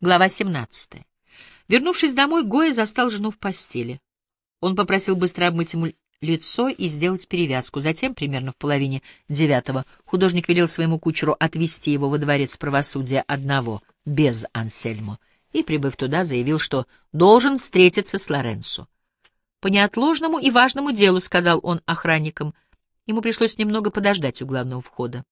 Глава 17. Вернувшись домой, Гоя застал жену в постели. Он попросил быстро обмыть ему лицо и сделать перевязку. Затем, примерно в половине 9, художник велел своему кучеру отвезти его во дворец правосудия одного, без Ансельмо, и, прибыв туда, заявил, что должен встретиться с Лоренцо. «По неотложному и важному делу», — сказал он охранникам. Ему пришлось немного подождать у главного входа.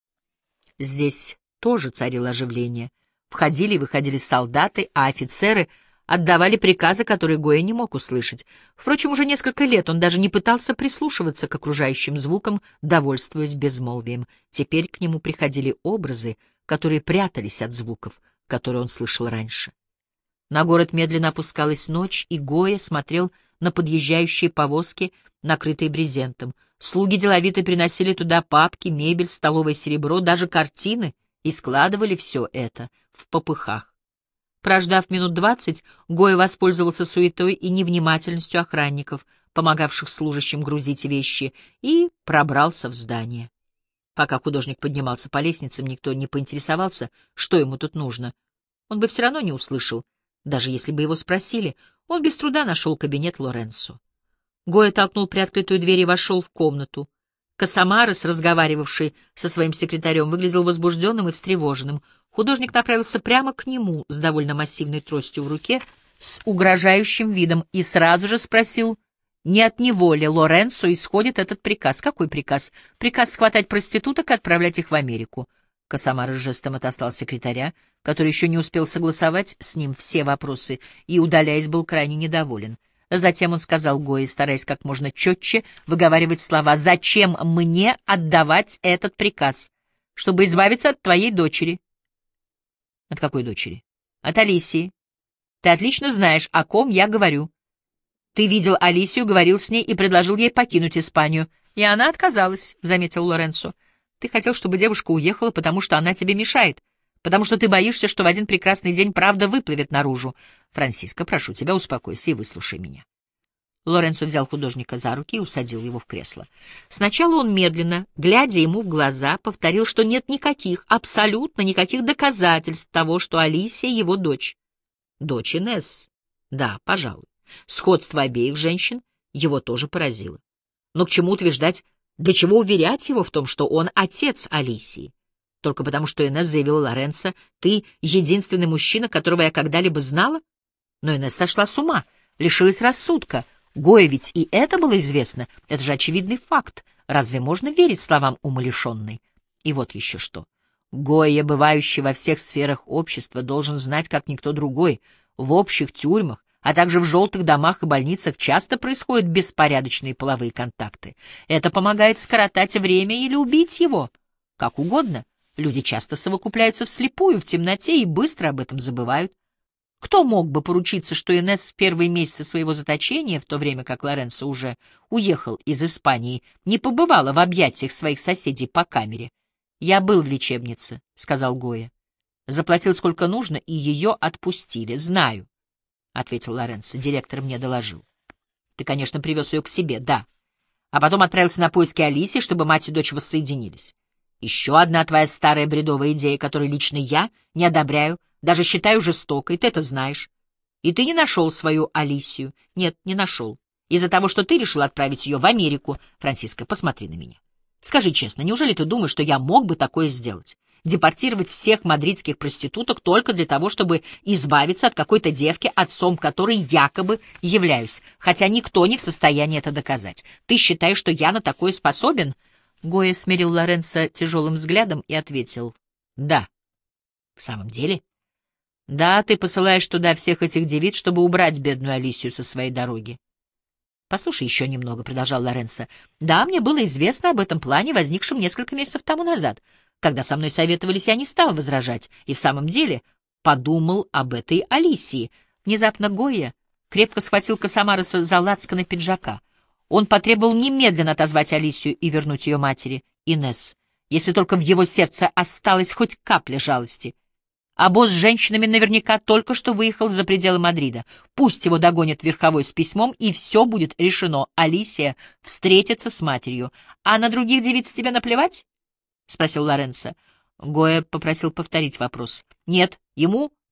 Здесь тоже царило оживление. Входили и выходили солдаты, а офицеры отдавали приказы, которые Гоя не мог услышать. Впрочем, уже несколько лет он даже не пытался прислушиваться к окружающим звукам, довольствуясь безмолвием. Теперь к нему приходили образы, которые прятались от звуков, которые он слышал раньше. На город медленно опускалась ночь, и Гоя смотрел на подъезжающие повозки, накрытые брезентом. Слуги деловито приносили туда папки, мебель, столовое серебро, даже картины, и складывали все это в попыхах. Прождав минут 20, Гоя воспользовался суетой и невнимательностью охранников, помогавших служащим грузить вещи, и пробрался в здание. Пока художник поднимался по лестницам, никто не поинтересовался, что ему тут нужно. Он бы все равно не услышал, даже если бы его спросили. Он без труда нашел кабинет Лоренцо. Гоя толкнул приоткрытую дверь и вошел в комнату. Косомарес, разговаривавший со своим секретарем, выглядел возбужденным и встревоженным. Художник направился прямо к нему с довольно массивной тростью в руке, с угрожающим видом, и сразу же спросил, не от него ли Лоренцо исходит этот приказ. Какой приказ? Приказ схватать проституток и отправлять их в Америку. Косомарес жестом отослал секретаря, который еще не успел согласовать с ним все вопросы, и, удаляясь, был крайне недоволен. Затем он сказал Гое, стараясь как можно четче выговаривать слова: «Зачем мне отдавать этот приказ? Чтобы избавиться от твоей дочери». «От какой дочери?» «От Алисии. Ты отлично знаешь, о ком я говорю. Ты видел Алисию, говорил с ней и предложил ей покинуть Испанию. И она отказалась», — заметил Лоренцо. «Ты хотел, чтобы девушка уехала, потому что она тебе мешает, потому что ты боишься, что в один прекрасный день правда выплывет наружу. Франсиско, прошу тебя, успокойся и выслушай меня». Лоренцо взял художника за руки и усадил его в кресло. Сначала он медленно, глядя ему в глаза, повторил, что нет никаких, абсолютно никаких доказательств того, что Алисия — его дочь. Дочь Инесс. Да, пожалуй. Сходство обеих женщин его тоже поразило. Но к чему утверждать, для чего уверять его в том, что он отец Алисии? Только потому, что Инесс заявила Лоренцо: «Ты единственный мужчина, которого я когда-либо знала?» Но Инесс сошла с ума, лишилась рассудка. Гоя ведь и это было известно. Это же очевидный факт. Разве можно верить словам умалишенной? И вот еще что. Гоя, бывающий во всех сферах общества, должен знать, как никто другой, в общих тюрьмах, а также в желтых домах и больницах часто происходят беспорядочные половые контакты. Это помогает скоротать время или убить его. Как угодно. Люди часто совокупляются вслепую, в темноте, и быстро об этом забывают. Кто мог бы поручиться, что Инесс в первые месяцы своего заточения, в то время как Лоренцо уже уехал из Испании, не побывала в объятиях своих соседей по камере? «Я был в лечебнице», — сказал Гоя. «Заплатил сколько нужно, и ее отпустили. Знаю», — ответил Лоренцо. «Директор мне доложил». «Ты, конечно, привез ее к себе, да. А потом отправился на поиски Алисии, чтобы мать и дочь воссоединились. Еще одна твоя старая бредовая идея, которую лично я не одобряю, даже считаю жестокой, ты это знаешь. И ты не нашел свою Алисию. Нет, не нашел. Из-за того, что ты решил отправить ее в Америку. Франциско, посмотри на меня. Скажи честно, неужели ты думаешь, что я мог бы такое сделать? Депортировать всех мадридских проституток только для того, чтобы избавиться от какой-то девки, отцом которой якобы являюсь, хотя никто не в состоянии это доказать. Ты считаешь, что я на такое способен?» Гоя смерил Лоренцо тяжелым взглядом и ответил: «Да». «В самом деле?» «Да, ты посылаешь туда всех этих девиц, чтобы убрать бедную Алисию со своей дороги». «Послушай еще немного», — продолжал Лоренцо. «Да, мне было известно об этом плане, возникшем несколько месяцев тому назад. Когда со мной советовались, я не стал возражать, и в самом деле подумал об этой Алисии». Внезапно Гоя крепко схватил Косомареса за лацканы пиджака. Он потребовал немедленно отозвать Алисию и вернуть ее матери, Инесс, если только в его сердце осталась хоть капля жалости. А босс с женщинами наверняка только что выехал за пределы Мадрида. Пусть его догонят верховой с письмом, и все будет решено. Алисия встретится с матерью. А на других девиц тебе наплевать? — спросил Лоренцо. Гоя попросил повторить вопрос. — Нет, ему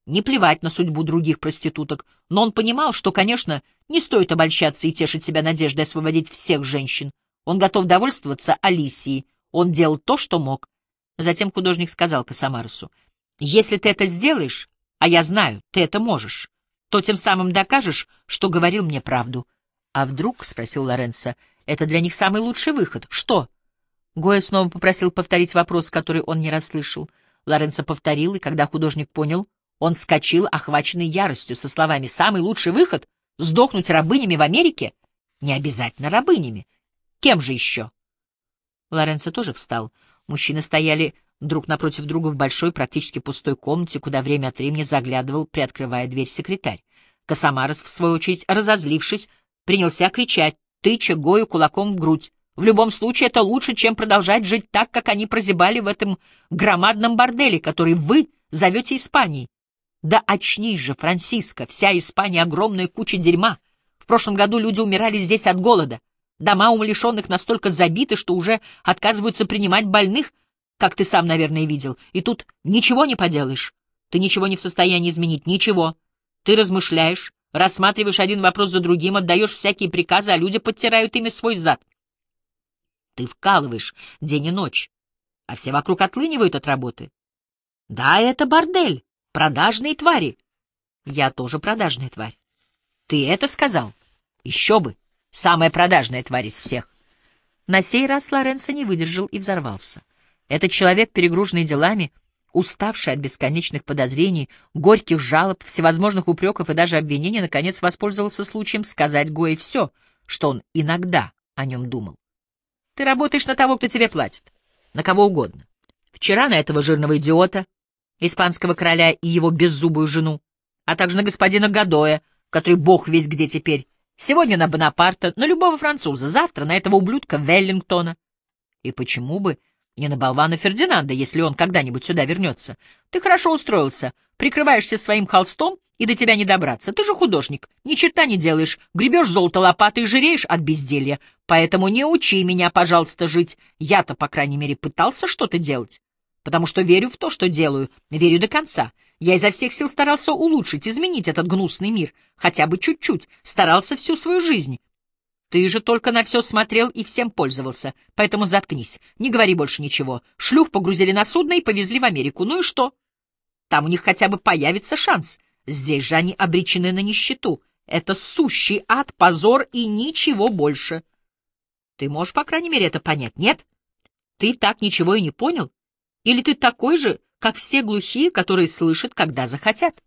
не плевать на судьбу других проституток, но он понимал, что, конечно, не стоит обольщаться и тешить себя надеждой освободить всех женщин. Он готов довольствоваться Алисией, он делал то, что мог. Затем художник сказал Касамаресу: «Если ты это сделаешь, а я знаю, ты это можешь, то тем самым докажешь, что говорил мне правду». «А вдруг, — спросил Лоренцо, — это для них самый лучший выход? Что?» Гойя снова попросил повторить вопрос, который он не расслышал. Лоренцо повторил, и когда художник понял, он вскочил, охваченный яростью, со словами: «Самый лучший выход — сдохнуть рабынями в Америке? Не обязательно рабынями. Кем же еще?» Лоренцо тоже встал. Мужчины стояли друг напротив друга в большой, практически пустой комнате, куда время от времени заглядывал, приоткрывая дверь, секретарь. Касамарес, в свою очередь, разозлившись, принялся кричать, тыча Гою кулаком в грудь: «В любом случае это лучше, чем продолжать жить так, как они прозябали в этом громадном борделе, который вы зовете Испанией. Да очнись же, Франсиско, вся Испания — огромная куча дерьма. В прошлом году люди умирали здесь от голода. Дома умалишенных настолько забиты, что уже отказываются принимать больных, как ты сам, наверное, видел. И тут ничего не поделаешь. Ты ничего не в состоянии изменить, ничего. Ты размышляешь, рассматриваешь один вопрос за другим, отдаешь всякие приказы, а люди подтирают ими свой зад. Ты вкалываешь день и ночь, а все вокруг отлынивают от работы. Да, это бордель, продажные твари. Я тоже продажная тварь. Ты это сказал? Еще бы. Самая продажная тварь из всех. На сей раз Лоренцо не выдержал и взорвался. Этот человек, перегруженный делами, уставший от бесконечных подозрений, горьких жалоб, всевозможных упреков и даже обвинений, наконец воспользовался случаем сказать Гойе все, что он иногда о нем думал. Ты работаешь на того, кто тебе платит, на кого угодно. Вчера на этого жирного идиота, испанского короля и его беззубую жену, а также на господина Гадоя, который бог весть где теперь. Сегодня на Бонапарта, на любого француза, завтра на этого ублюдка Веллингтона. И почему бы не на болвана Фердинанда, если он когда-нибудь сюда вернется? Ты хорошо устроился, прикрываешься своим холстом, и до тебя не добраться. Ты же художник, ни черта не делаешь, гребешь золото лопатой и жиреешь от безделья. Поэтому не учи меня, пожалуйста, жить. Я-то, по крайней мере, пытался что-то делать, потому что верю в то, что делаю, верю до конца. Я изо всех сил старался улучшить, изменить этот гнусный мир, хотя бы чуть-чуть, старался всю свою жизнь. Ты же только на все смотрел и всем пользовался, поэтому заткнись, не говори больше ничего. Шлюх погрузили на судно и повезли в Америку. Ну и что? Там у них хотя бы появится шанс. Здесь же они обречены на нищету. Это сущий ад, позор и ничего больше. Ты можешь, по крайней мере, это понять, нет? Ты так ничего и не понял? Или ты такой же, как все глухие, которые слышат, когда захотят?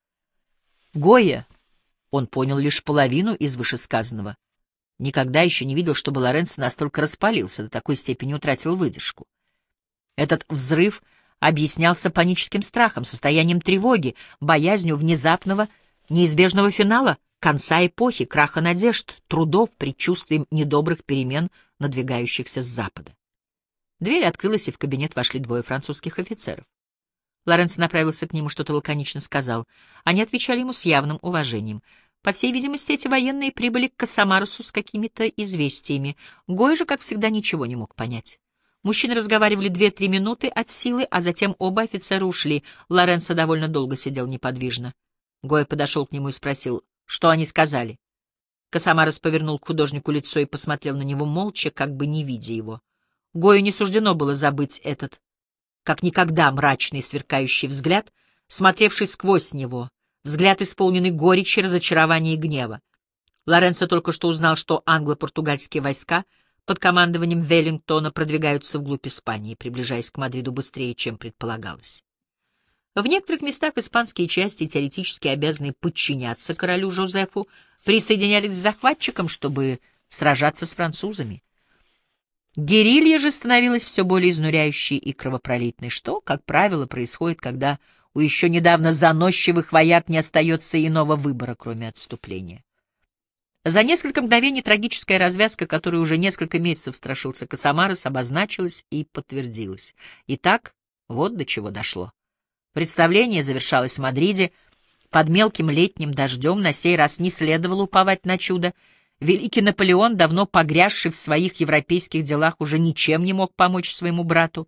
Гойя, он понял лишь половину из вышесказанного. Никогда еще не видел, чтобы Лоренцо настолько распалился, до такой степени утратил выдержку. Этот взрыв объяснялся паническим страхом, состоянием тревоги, боязнью внезапного, неизбежного финала, конца эпохи, краха надежд, трудов, предчувствием недобрых перемен, надвигающихся с запада. Дверь открылась, и в кабинет вошли двое французских офицеров. Лоренцо направился к ним и что-то лаконично сказал. Они отвечали ему с явным уважением. По всей видимости, эти военные прибыли к Касамаресу с какими-то известиями. Гой же, как всегда, ничего не мог понять. Мужчины разговаривали 2-3 минуты от силы, а затем оба офицера ушли. Лоренцо довольно долго сидел неподвижно. Гой подошел к нему и спросил, что они сказали. Касамарес повернул к художнику лицо и посмотрел на него молча, как бы не видя его. Гою не суждено было забыть этот, как никогда мрачный сверкающий взгляд, смотревший сквозь него, взгляд, исполненный горечи, разочарования и гнева. Лоренцо только что узнал, что англо-португальские войска под командованием Веллингтона продвигаются вглубь Испании, приближаясь к Мадриду быстрее, чем предполагалось. В некоторых местах испанские части, теоретически обязанные подчиняться королю Жозефу, присоединялись к захватчикам, чтобы сражаться с французами. Герилья же становилась все более изнуряющей и кровопролитной, что, как правило, происходит, когда у еще недавно заносчивых вояк не остается иного выбора, кроме отступления. За несколько мгновений трагическая развязка, которую уже несколько месяцев страшился Касамарес, обозначилась и подтвердилась. Итак, вот до чего дошло. Представление завершалось в Мадриде. Под мелким летним дождем на сей раз не следовало уповать на чудо. Великий Наполеон, давно погрязший в своих европейских делах, уже ничем не мог помочь своему брату.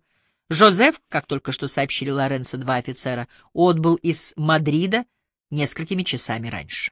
Жозеф, как только что сообщили Лоренцо два офицера, отбыл из Мадрида несколькими часами раньше.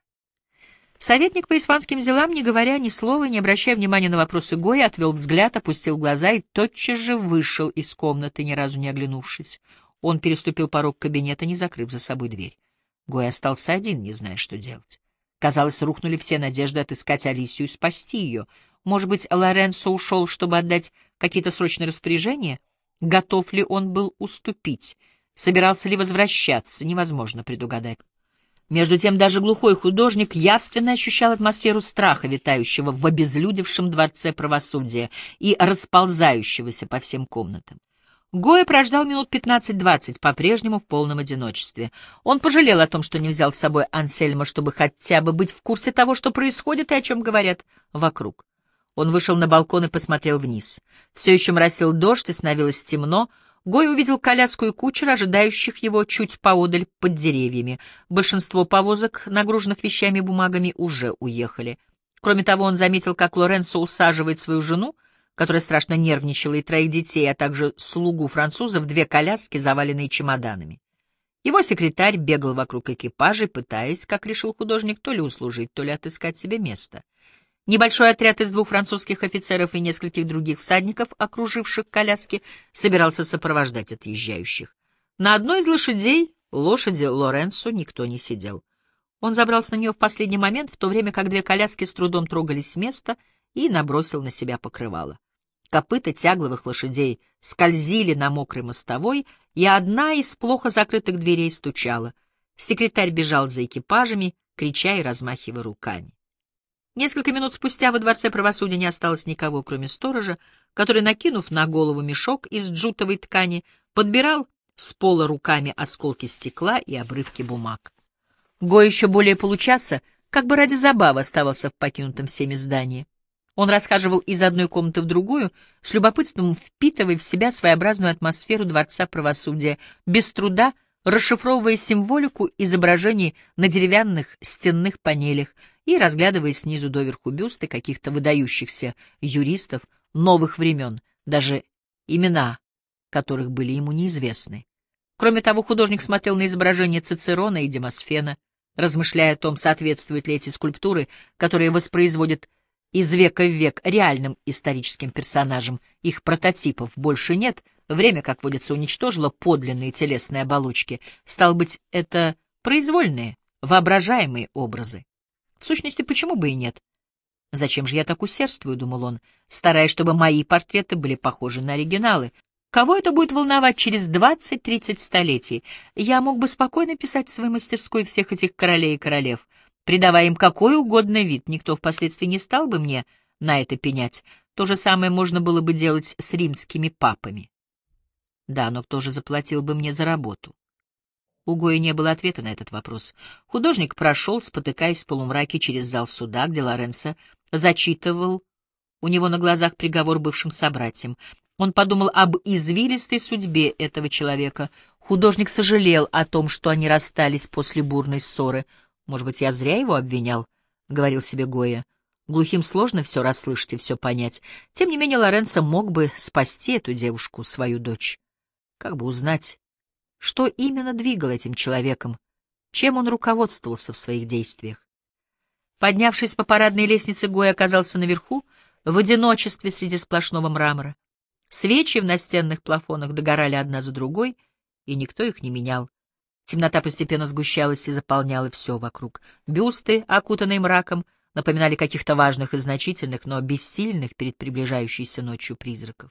Советник по испанским делам, не говоря ни слова, не обращая внимания на вопросы Гоя, отвел взгляд, опустил глаза и тотчас же вышел из комнаты, ни разу не оглянувшись. Он переступил порог кабинета, не закрыв за собой дверь. Гой остался один, не зная, что делать. Казалось, рухнули все надежды отыскать Алисию и спасти ее. Может быть, Лоренцо ушел, чтобы отдать какие-то срочные распоряжения? Готов ли он был уступить? Собирался ли возвращаться? Невозможно предугадать. Между тем даже глухой художник явственно ощущал атмосферу страха, витающего в обезлюдевшем дворце правосудия и расползающегося по всем комнатам. Гоя прождал минут 15-20, по-прежнему в полном одиночестве. Он пожалел о том, что не взял с собой Ансельма, чтобы хотя бы быть в курсе того, что происходит и о чем говорят вокруг. Он вышел на балкон и посмотрел вниз. Все еще моросил дождь, и становилось темно. Гой увидел коляску и кучера, ожидающих его чуть поодаль под деревьями. Большинство повозок, нагруженных вещами и бумагами, уже уехали. Кроме того, он заметил, как Лоренцо усаживает свою жену, которая страшно нервничала, и троих детей, а также слугу француза в две коляски, заваленные чемоданами. Его секретарь бегал вокруг экипажей, пытаясь, как решил художник, то ли услужить, то ли отыскать себе место. Небольшой отряд из 2 французских офицеров и нескольких других всадников, окруживших коляски, собирался сопровождать отъезжающих. На одной из лошадей, лошади Лоренцо, никто не сидел. Он забрался на нее в последний момент, в то время как 2 коляски с трудом трогались с места, и набросил на себя покрывало. Копыта тягловых лошадей скользили на мокрой мостовой, и одна из плохо закрытых дверей стучала. Секретарь бежал за экипажами, крича и размахивая руками. Несколько минут спустя во дворце правосудия не осталось никого, кроме сторожа, который, накинув на голову мешок из джутовой ткани, подбирал с пола руками осколки стекла и обрывки бумаг. Гой еще более получаса, как бы ради забавы, оставался в покинутом всеми здании. Он расхаживал из одной комнаты в другую, с любопытством впитывая в себя своеобразную атмосферу дворца правосудия, без труда расшифровывая символику изображений на деревянных стенных панелях и разглядывая снизу доверху бюсты каких-то выдающихся юристов новых времен, даже имена которых были ему неизвестны. Кроме того, художник смотрел на изображения Цицерона и Демосфена, размышляя о том, соответствуют ли эти скульптуры, которые воспроизводят из века в век реальным историческим персонажам. Их прототипов больше нет, время, как водится, уничтожило подлинные телесные оболочки. Стало быть, это произвольные, воображаемые образы. В сущности, почему бы и нет? «Зачем же я так усердствую?» — думал он, стараясь, чтобы мои портреты были похожи на оригиналы. Кого это будет волновать через 20-30 столетий? Я мог бы спокойно писать в своей мастерской всех этих королей и королев, придавая им какой угодно вид. Никто впоследствии не стал бы мне на это пенять. То же самое можно было бы делать с римскими папами. Да, но кто же заплатил бы мне за работу? У Гои не было ответа на этот вопрос. Художник прошел, спотыкаясь в полумраке через зал суда, где Лоренцо зачитывал у него на глазах приговор бывшим собратьям. Он подумал об извилистой судьбе этого человека. Художник сожалел о том, что они расстались после бурной ссоры. «Может быть, я зря его обвинял?» — говорил себе Гоя. «Глухим сложно все расслышать и все понять. Тем не менее, Лоренцо мог бы спасти эту девушку, свою дочь. Как бы узнать, что именно двигало этим человеком, чем он руководствовался в своих действиях?» Поднявшись по парадной лестнице, Гоя оказался наверху, в одиночестве среди сплошного мрамора. Свечи в настенных плафонах догорали одна за другой, и никто их не менял. Темнота постепенно сгущалась и заполняла все вокруг. Бюсты, окутанные мраком, напоминали каких-то важных и значительных, но бессильных перед приближающейся ночью призраков.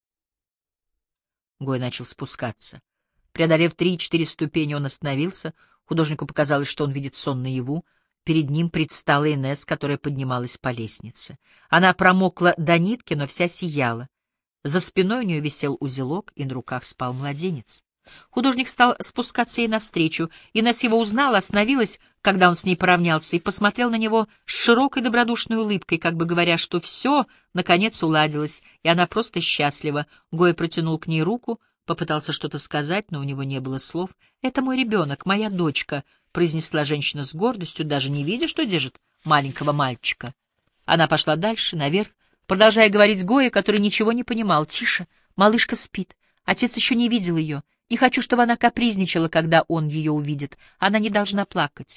Гой начал спускаться. Преодолев 3-4 ступени, он остановился. Художнику показалось, что он видит сон наяву. Перед ним предстала Инесс, которая поднималась по лестнице. Она промокла до нитки, но вся сияла. За спиной у нее висел узелок, и на руках спал младенец. Художник стал спускаться ей навстречу. Инесс его узнала, остановилась, когда он с ней поравнялся, и посмотрел на него с широкой добродушной улыбкой, как бы говоря, что все, наконец, уладилось, и она просто счастлива. Гоя протянул к ней руку, попытался что-то сказать, но у него не было слов. «Это мой ребенок, моя дочка», — произнесла женщина с гордостью, даже не видя, что держит маленького мальчика. Она пошла дальше, наверх, продолжая говорить Гое, который ничего не понимал. «Тише, малышка спит. Отец еще не видел ее. Не хочу, чтобы она капризничала, когда он ее увидит. Она не должна плакать.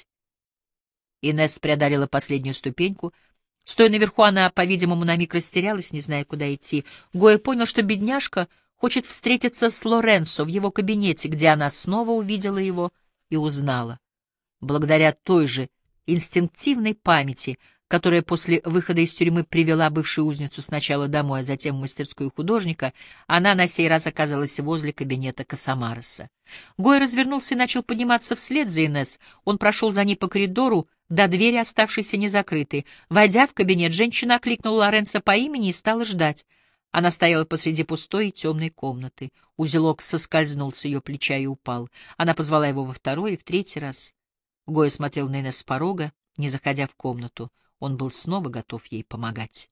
Инесс преодолела последнюю ступеньку. Стоя наверху, она, по-видимому, на миг растерялась, не зная, куда идти. Гоя понял, что бедняжка хочет встретиться с Лоренцо в его кабинете, где она снова увидела его и узнала. Благодаря той же инстинктивной памяти, которая после выхода из тюрьмы привела бывшую узницу сначала домой, а затем в мастерскую художника, она на сей раз оказалась возле кабинета Касамареса. Гой развернулся и начал подниматься вслед за Инесс. Он прошел за ней по коридору до двери, оставшейся незакрытой. Войдя в кабинет, женщина окликнула Лоренцо по имени и стала ждать. Она стояла посреди пустой и темной комнаты. Узелок соскользнул с ее плеча и упал. Она позвала его во второй и в третий раз. Гой смотрел на Инесс с порога, не заходя в комнату. Он был снова готов ей помогать.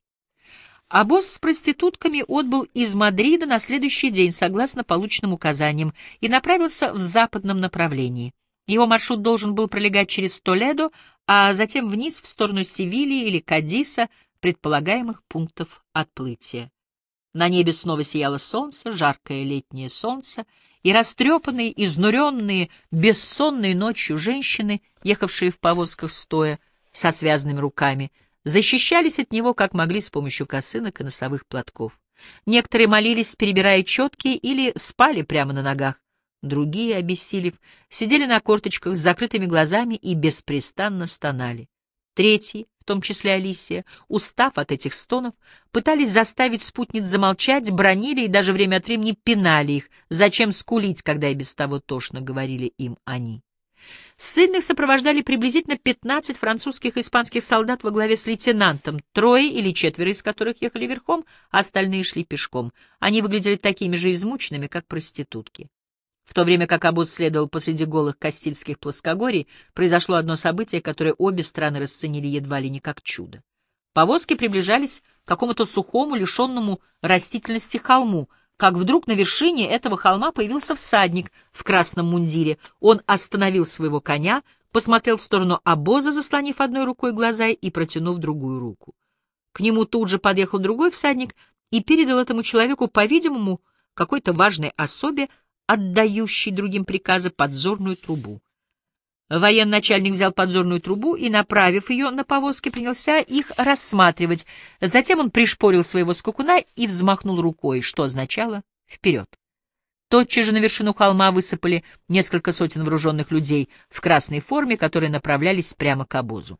Обоз с проститутками отбыл из Мадрида на следующий день, согласно полученным указаниям, и направился в западном направлении. Его маршрут должен был пролегать через Толедо, а затем вниз в сторону Севильи или Кадиса, предполагаемых пунктов отплытия. На небе снова сияло солнце, жаркое летнее солнце, и растрепанные, изнуренные, бессонные ночью женщины, ехавшие в повозках стоя, со связанными руками, защищались от него как могли с помощью косынок и носовых платков. Некоторые молились, перебирая четки, или спали прямо на ногах. Другие, обессилев, сидели на корточках с закрытыми глазами и беспрестанно стонали. Третьи, в том числе Алисия, устав от этих стонов, пытались заставить спутниц замолчать, бранили и даже время от времени пинали их. Зачем скулить, когда и без того тошно, говорили им они. Ссыльных сопровождали приблизительно 15 французских и испанских солдат во главе с лейтенантом, 3 или 4 из которых ехали верхом, а остальные шли пешком. Они выглядели такими же измученными, как проститутки. В то время как обоз следовал посреди голых Кастильских плоскогорий, произошло одно событие, которое обе страны расценили едва ли не как чудо. Повозки приближались к какому-то сухому, лишенному растительности холму, как вдруг на вершине этого холма появился всадник в красном мундире. Он остановил своего коня, посмотрел в сторону обоза, заслонив одной рукой глаза и протянув другую руку. К нему тут же подъехал другой всадник и передал этому человеку, по-видимому, какой-то важной особе, отдающей другим приказы, подзорную трубу. Военачальник взял подзорную трубу и, направив ее на повозки, принялся их рассматривать. Затем он пришпорил своего скакуна и взмахнул рукой, что означало «вперед». Тотчас же на вершину холма высыпали несколько сотен вооруженных людей в красной форме, которые направлялись прямо к обозу.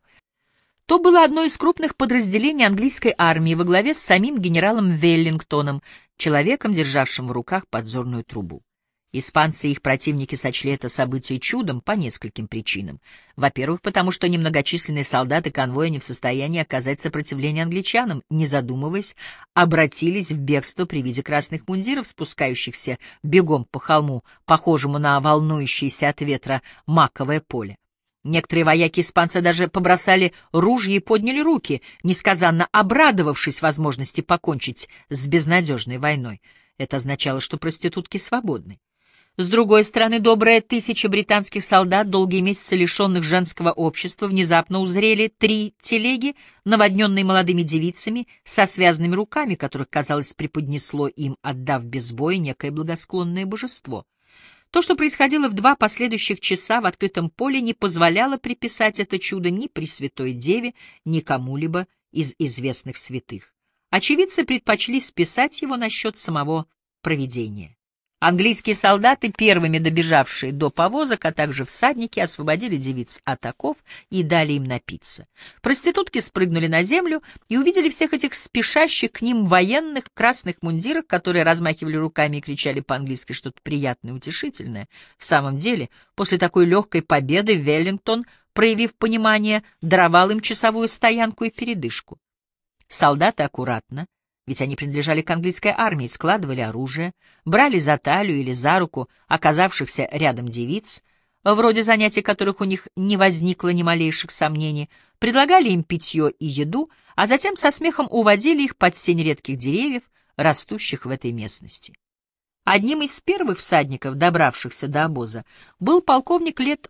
То было одно из крупных подразделений английской армии во главе с самим генералом Веллингтоном, человеком, державшим в руках подзорную трубу. Испанцы и их противники сочли это событие чудом по нескольким причинам. Во-первых, потому что немногочисленные солдаты конвоя не в состоянии оказать сопротивление англичанам, не задумываясь, обратились в бегство при виде красных мундиров, спускающихся бегом по холму, похожему на волнующееся от ветра маковое поле. Некоторые вояки-испанцы даже побросали ружья и подняли руки, несказанно обрадовавшись возможности покончить с безнадежной войной. Это означало, что проститутки свободны. С другой стороны, добрая 1000 британских солдат, долгие месяцы лишенных женского общества, внезапно узрели 3 телеги, наводненные молодыми девицами, со связанными руками, которых, казалось, преподнесло им, отдав без боя, некое благосклонное божество. То, что происходило в 2 последующих часа в открытом поле, не позволяло приписать это чудо ни Пресвятой Деве, ни кому-либо из известных святых. Очевидцы предпочли списать его на счет самого провидения. Английские солдаты, первыми добежавшие до повозок, а также всадники, освободили девиц от оков и дали им напиться. Проститутки спрыгнули на землю и увидели всех этих спешащих к ним военных в красных мундирах, которые размахивали руками и кричали по-английски что-то приятное и утешительное. В самом деле, после такой легкой победы Веллингтон, проявив понимание, даровал им часовую стоянку и передышку. Солдаты аккуратно, ведь они принадлежали к английской армии, складывали оружие, брали за талию или за руку оказавшихся рядом девиц, вроде занятий которых у них не возникло ни малейших сомнений, предлагали им питье и еду, а затем со смехом уводили их под сень редких деревьев, растущих в этой местности. Одним из первых всадников, добравшихся до обоза, был полковник лет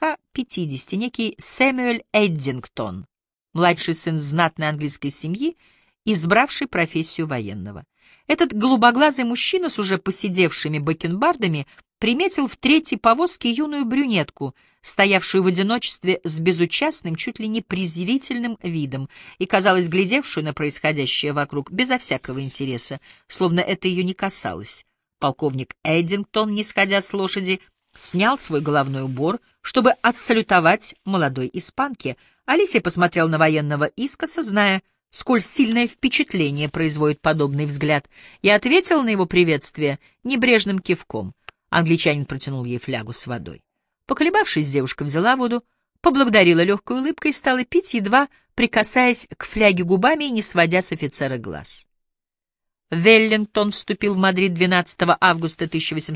40-50, некий Сэмюэль Эддингтон, младший сын знатной английской семьи, избравший профессию военного. Этот голубоглазый мужчина с уже поседевшими бакенбардами приметил в третьей повозке юную брюнетку, стоявшую в одиночестве с безучастным, чуть ли не презрительным видом, и, казалось, глядевшую на происходящее вокруг безо всякого интереса, словно это ее не касалось. Полковник Эддингтон, не сходя с лошади, снял свой головной убор, чтобы отсалютовать молодой испанке. Алисия посмотрел на военного искоса, зная, сколь сильное впечатление производит подобный взгляд, и ответил на его приветствие небрежным кивком. Англичанин протянул ей флягу с водой. Поколебавшись, девушка взяла воду, поблагодарила легкой улыбкой и стала пить, едва прикасаясь к фляге губами и не сводя с офицера глаз. Веллингтон вступил в Мадрид 12 августа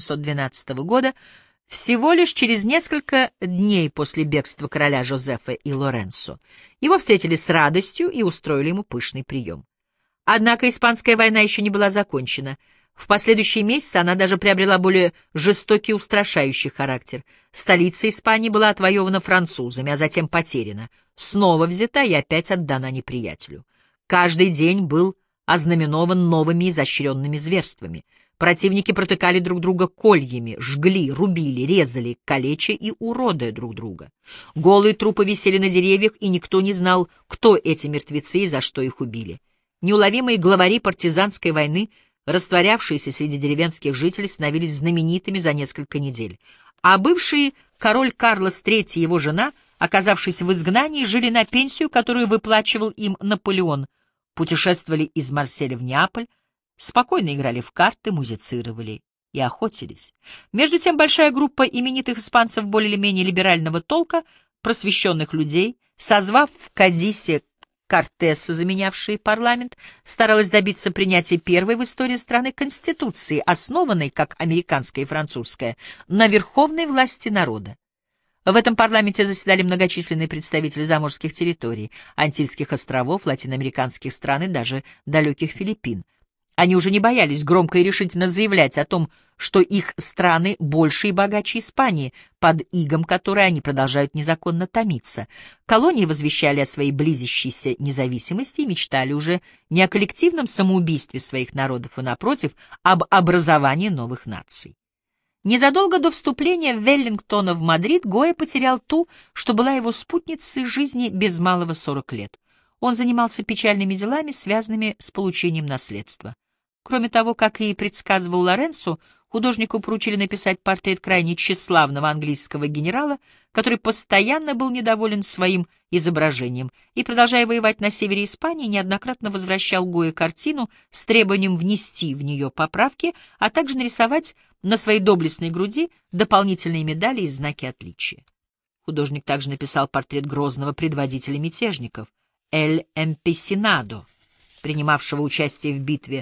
1812 года, всего лишь через несколько дней после бегства короля Жозефа и Лоренцо. Его встретили с радостью и устроили ему пышный прием. Однако Испанская война еще не была закончена. В последующие месяцы она даже приобрела более жестокий и устрашающий характер. Столица Испании была отвоевана французами, а затем потеряна, снова взята и опять отдана неприятелю. Каждый день был ознаменован новыми изощренными зверствами. Противники протыкали друг друга кольями, жгли, рубили, резали, калеча и уродуя друг друга. Голые трупы висели на деревьях, и никто не знал, кто эти мертвецы и за что их убили. Неуловимые главари партизанской войны, растворявшиеся среди деревенских жителей, становились знаменитыми за несколько недель. А бывший король Карлос III и его жена, оказавшись в изгнании, жили на пенсию, которую выплачивал им Наполеон, путешествовали из Марселя в Неаполь, спокойно играли в карты, музицировали и охотились. Между тем большая группа именитых испанцев более или менее либерального толка, просвещенных людей, созвав в Кадисе Кортеса, заменявший парламент, старалась добиться принятия первой в истории страны конституции, основанной, как американская и французская, на верховной власти народа. В этом парламенте заседали многочисленные представители заморских территорий, Антильских островов, латиноамериканских стран и даже далеких Филиппин. Они уже не боялись громко и решительно заявлять о том, что их страны больше и богаче Испании, под игом которой они продолжают незаконно томиться. Колонии возвещали о своей близящейся независимости и мечтали уже не о коллективном самоубийстве своих народов, а, напротив, об образовании новых наций. Незадолго до вступления Веллингтона в Мадрид Гойя потерял ту, что была его спутницей жизни без малого 40 лет. Он занимался печальными делами, связанными с получением наследства. Кроме того, как и предсказывал Лоренцо, художнику поручили написать портрет крайне тщеславного английского генерала, который постоянно был недоволен своим изображением и, продолжая воевать на севере Испании, неоднократно возвращал Гойе картину с требованием внести в нее поправки, а также нарисовать на своей доблестной груди дополнительные медали и знаки отличия. Художник также написал портрет грозного предводителя мятежников Эль Эмпесинадо, принимавшего участие в битве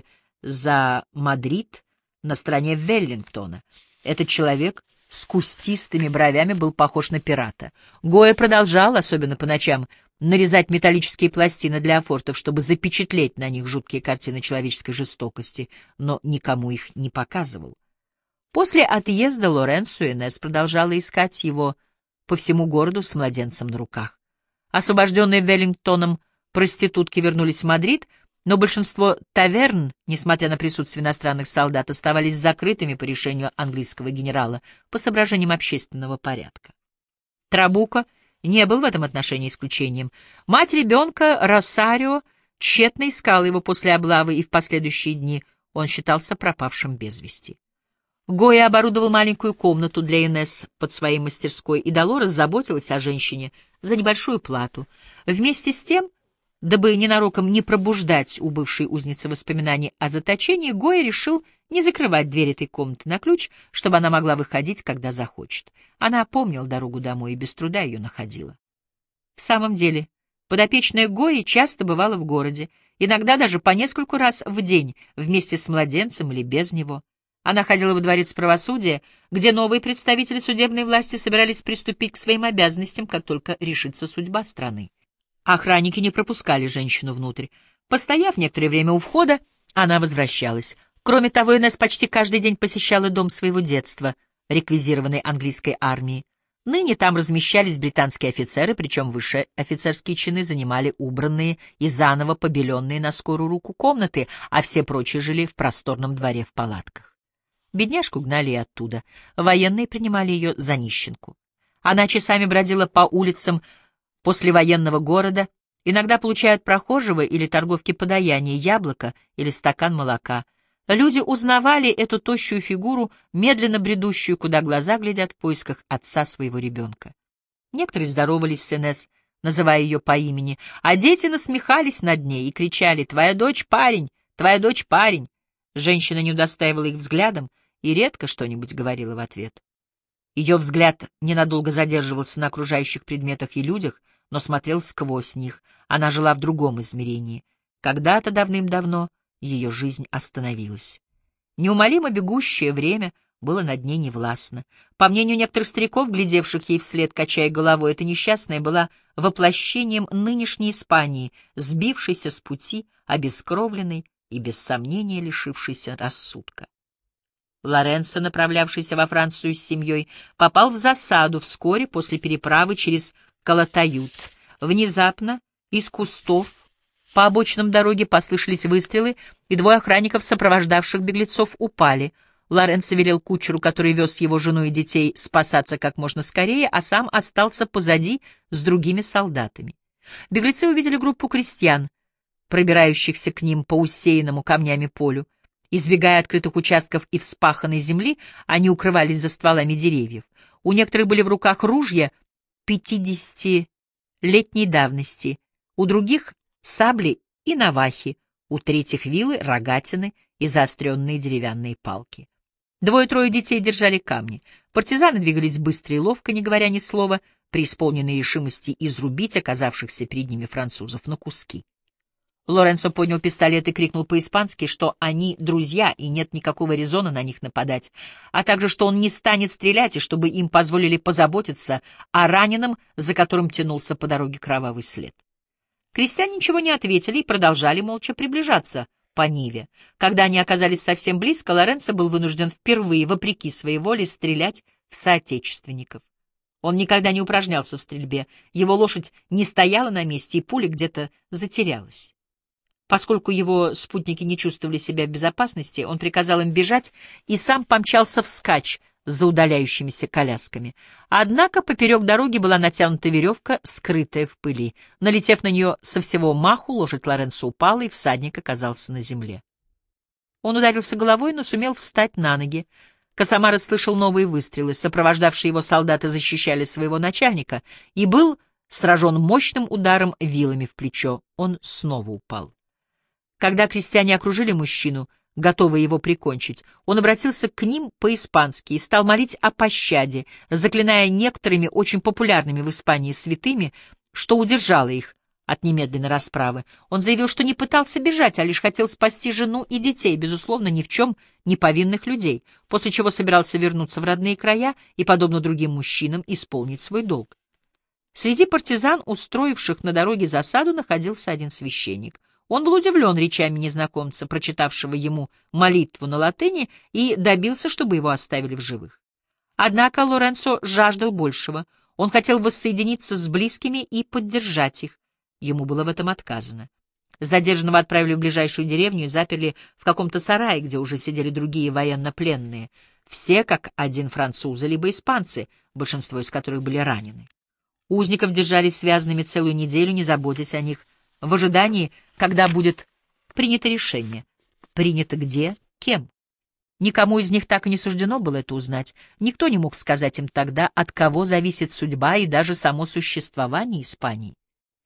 за Мадрид на стороне Веллингтона. Этот человек с кустистыми бровями был похож на пирата. Гойя продолжал, особенно по ночам, нарезать металлические пластины для афортов, чтобы запечатлеть на них жуткие картины человеческой жестокости, но никому их не показывал. После отъезда Лоренцо Инесс продолжала искать его по всему городу с младенцем на руках. Освобожденные Веллингтоном проститутки вернулись в Мадрид, но большинство таверн, несмотря на присутствие иностранных солдат, оставались закрытыми по решению английского генерала по соображениям общественного порядка. Трабуко не был в этом отношении исключением. Мать ребенка, Росарио, тщетно искала его после облавы, и в последующие дни он считался пропавшим без вести. Гойя оборудовал маленькую комнату для Инесс под своей мастерской, и Долорес заботилась о женщине за небольшую плату. Вместе с тем, дабы ненароком не пробуждать у бывшей узницы воспоминаний о заточении, Гойя решил не закрывать дверь этой комнаты на ключ, чтобы она могла выходить, когда захочет. Она помнила дорогу домой и без труда ее находила. В самом деле, подопечная Гойи часто бывала в городе, иногда даже по нескольку раз в день, вместе с младенцем или без него. Она ходила во дворец правосудия, где новые представители судебной власти собирались приступить к своим обязанностям, как только решится судьба страны. Охранники не пропускали женщину внутрь. Постояв некоторое время у входа, она возвращалась. Кроме того, Инесс почти каждый день посещала дом своего детства, реквизированный английской армией. Ныне там размещались британские офицеры, причем высшие офицерские чины занимали убранные и заново побеленные на скорую руку комнаты, а все прочие жили в просторном дворе в палатках. Бедняжку гнали и оттуда. Военные принимали ее за нищенку. Она часами бродила по улицам послевоенного города, иногда получая от прохожего или торговки подаяние, яблоко или стакан молока. Люди узнавали эту тощую фигуру, медленно бредущую, куда глаза глядят в поисках отца своего ребенка. Некоторые здоровались с Инесс, называя ее по имени, а дети насмехались над ней и кричали: «Твоя дочь парень! Твоя дочь парень!» Женщина не удостаивала их взглядом и редко что-нибудь говорила в ответ. Ее взгляд ненадолго задерживался на окружающих предметах и людях, но смотрел сквозь них. Она жила в другом измерении. Когда-то давным-давно ее жизнь остановилась. Неумолимо бегущее время было над ней невластно. По мнению некоторых стариков, глядевших ей вслед, качая головой, эта несчастная была воплощением нынешней Испании, сбившейся с пути, обескровленной и, без сомнения, лишившейся рассудка. Лоренцо, направлявшийся во Францию с семьей, попал в засаду вскоре после переправы через Калатают. Внезапно из кустов по обочинам дороги послышались выстрелы, и двое охранников, сопровождавших беглецов, упали. Лоренцо велел кучеру, который вез его жену и детей, спасаться как можно скорее, а сам остался позади с другими солдатами. Беглецы увидели группу крестьян, пробирающихся к ним по усеянному камнями полю. Избегая открытых участков и вспаханной земли, они укрывались за стволами деревьев. У некоторых были в руках ружья 50-летней давности, у других — сабли и навахи, у третьих — вилы, рогатины и заостренные деревянные палки. Двое-трое детей держали камни. Партизаны двигались быстро и ловко, не говоря ни слова, преисполненные решимости изрубить оказавшихся перед ними французов на куски. Лоренцо поднял пистолет и крикнул по-испански, что они друзья и нет никакого резона на них нападать, а также что он не станет стрелять и чтобы им позволили позаботиться о раненом, за которым тянулся по дороге кровавый след. Крестьяне ничего не ответили и продолжали молча приближаться по Ниве. Когда они оказались совсем близко, Лоренцо был вынужден впервые, вопреки своей воле, стрелять в соотечественников. Он никогда не упражнялся в стрельбе, его лошадь не стояла на месте, и пуля где-то затерялась. Поскольку его спутники не чувствовали себя в безопасности, он приказал им бежать и сам помчался вскачь за удаляющимися колясками. Однако поперек дороги была натянута веревка, скрытая в пыли. Налетев на нее со всего маху, лошадь Лоренцо упала, и всадник оказался на земле. Он ударился головой, но сумел встать на ноги. Косомаро слышал новые выстрелы. Сопровождавшие его солдаты защищали своего начальника и был сражен мощным ударом вилами в плечо. Он снова упал. Когда крестьяне окружили мужчину, готовые его прикончить, он обратился к ним по-испански и стал молить о пощаде, заклиная некоторыми очень популярными в Испании святыми, что удержало их от немедленной расправы. Он заявил, что не пытался бежать, а лишь хотел спасти жену и детей, безусловно, ни в чем не повинных людей, после чего собирался вернуться в родные края и, подобно другим мужчинам, исполнить свой долг. Среди партизан, устроивших на дороге засаду, находился один священник. Он был удивлен речами незнакомца, прочитавшего ему молитву на латыни, и добился, чтобы его оставили в живых. Однако Лоренцо жаждал большего. Он хотел воссоединиться с близкими и поддержать их. Ему было в этом отказано. Задержанного отправили в ближайшую деревню и заперли в каком-то сарае, где уже сидели другие военнопленные. Все как один французы либо испанцы, большинство из которых были ранены. Узников держали связанными целую неделю, не заботясь о них, в ожидании, когда будет принято решение. Принято где, кем? Никому из них так и не суждено было это узнать. Никто не мог сказать им тогда, от кого зависит судьба и даже само существование Испании.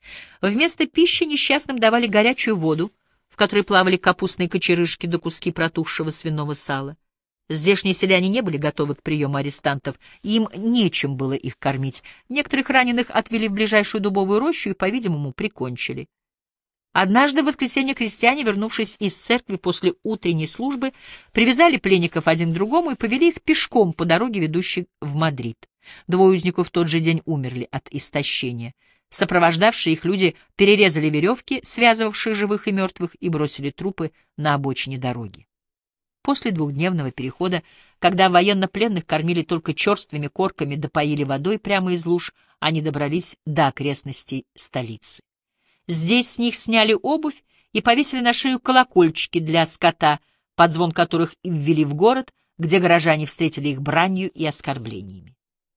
Вместо пищи несчастным давали горячую воду, в которой плавали капустные кочерышки да куски протухшего свиного сала. Здешние селяне не были готовы к приему арестантов, и им нечем было их кормить. Некоторых раненых отвели в ближайшую дубовую рощу и, по-видимому, прикончили. Однажды в воскресенье крестьяне, вернувшись из церкви после утренней службы, привязали пленников один к другому и повели их пешком по дороге, ведущей в Мадрид. Двое узников в тот же день умерли от истощения. Сопровождавшие их люди перерезали веревки, связывавшие живых и мертвых, и бросили трупы на обочине дороги. после двухдневного перехода, когда военнопленных кормили только черствыми корками да поили водой прямо из луж, они добрались до окрестностей столицы. Здесь с них сняли обувь и повесили на шею колокольчики для скота, под звон которых и ввели в город, где горожане встретили их бранью и оскорблениями.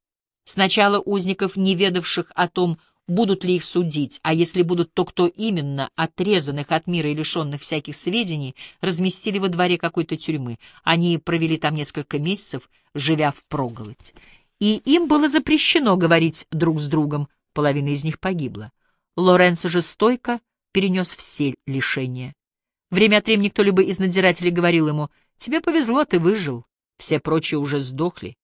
Сначала узников, не ведавших о том, будут ли их судить, а если будут, то кто именно, отрезанных от мира и лишенных всяких сведений, разместили во дворе какой-то тюрьмы. Они провели там несколько месяцев, живя впроголодь. И им было запрещено говорить друг с другом, половина из них погибла. Лоренцо же стойко перенес все лишения. Время от времени кто-либо из надзирателей говорил ему: «Тебе повезло, ты выжил, все прочие уже сдохли».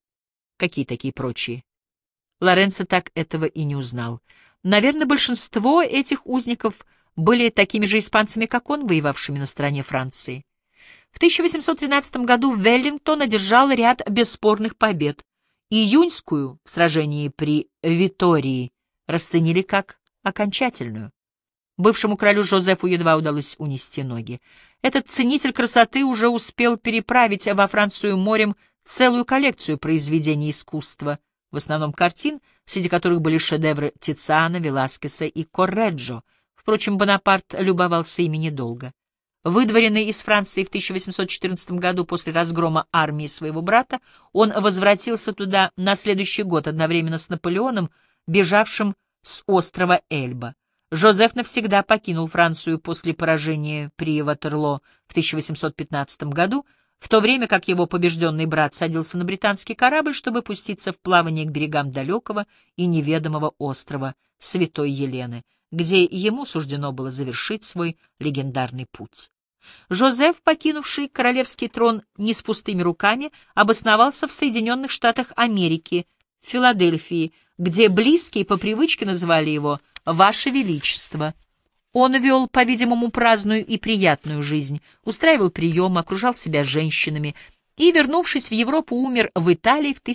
Какие такие прочие? Лоренцо так этого и не узнал. Наверное, большинство этих узников были такими же испанцами, как он, воевавшими на стороне Франции. В 1813 году Веллингтон одержал ряд бесспорных побед. Июньскую в сражении при Витории расценили как окончательную. Бывшему королю Жозефу едва удалось унести ноги. Этот ценитель красоты уже успел переправить во Францию морем целую коллекцию произведений искусства, в основном картин, среди которых были шедевры Тициана, Веласкеса и Корреджо. Впрочем, Бонапарт любовался ими недолго. Выдворенный из Франции в 1814 году после разгрома армии своего брата, он возвратился туда на следующий год одновременно с Наполеоном, бежавшим с острова Эльба. Жозеф навсегда покинул Францию после поражения при Ватерлоо в 1815 году, в то время как его побежденный брат садился на британский корабль, чтобы пуститься в плавание к берегам далекого и неведомого острова Святой Елены, где ему суждено было завершить свой легендарный путь. Жозеф, покинувший королевский трон не с пустыми руками, обосновался в Соединенных Штатах Америки, в Филадельфии, где близкие по привычке называли его «Ваше Величество». Он вел, по-видимому, праздную и приятную жизнь, устраивал приемы, окружал себя женщинами и, вернувшись в Европу, умер в Италии в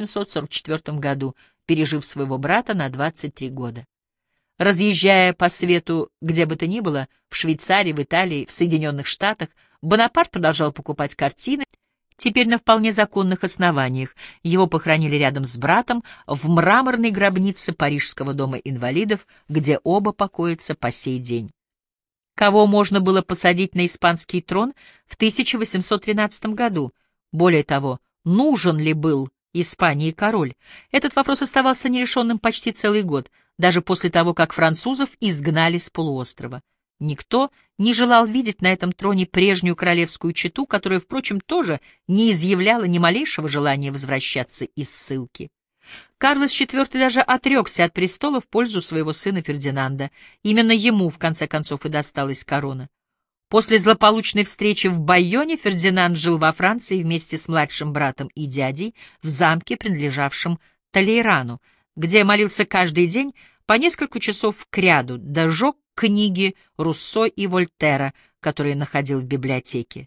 1844 году, пережив своего брата на 23 года. Разъезжая по свету где бы то ни было, в Швейцарии, в Италии, в Соединенных Штатах, Бонапарт продолжал покупать картины, теперь на вполне законных основаниях. Его похоронили рядом с братом в мраморной гробнице Парижского дома инвалидов, где оба покоятся по сей день. Кого можно было посадить на испанский трон в 1813 году? Более того, нужен ли был Испании король? Этот вопрос оставался нерешенным почти целый год, даже после того, как французов изгнали с полуострова. Никто не желал видеть на этом троне прежнюю королевскую чету, которая, впрочем, тоже не изъявляла ни малейшего желания возвращаться из ссылки. Карлос IV даже отрекся от престола в пользу своего сына Фердинанда. Именно ему, в конце концов, и досталась корона. После злополучной встречи в Байоне Фердинанд жил во Франции вместе с младшим братом и дядей в замке, принадлежавшем Толейрану, где молился каждый день по несколько часов кряду, да жег книги Руссо и Вольтера, которые находил в библиотеке.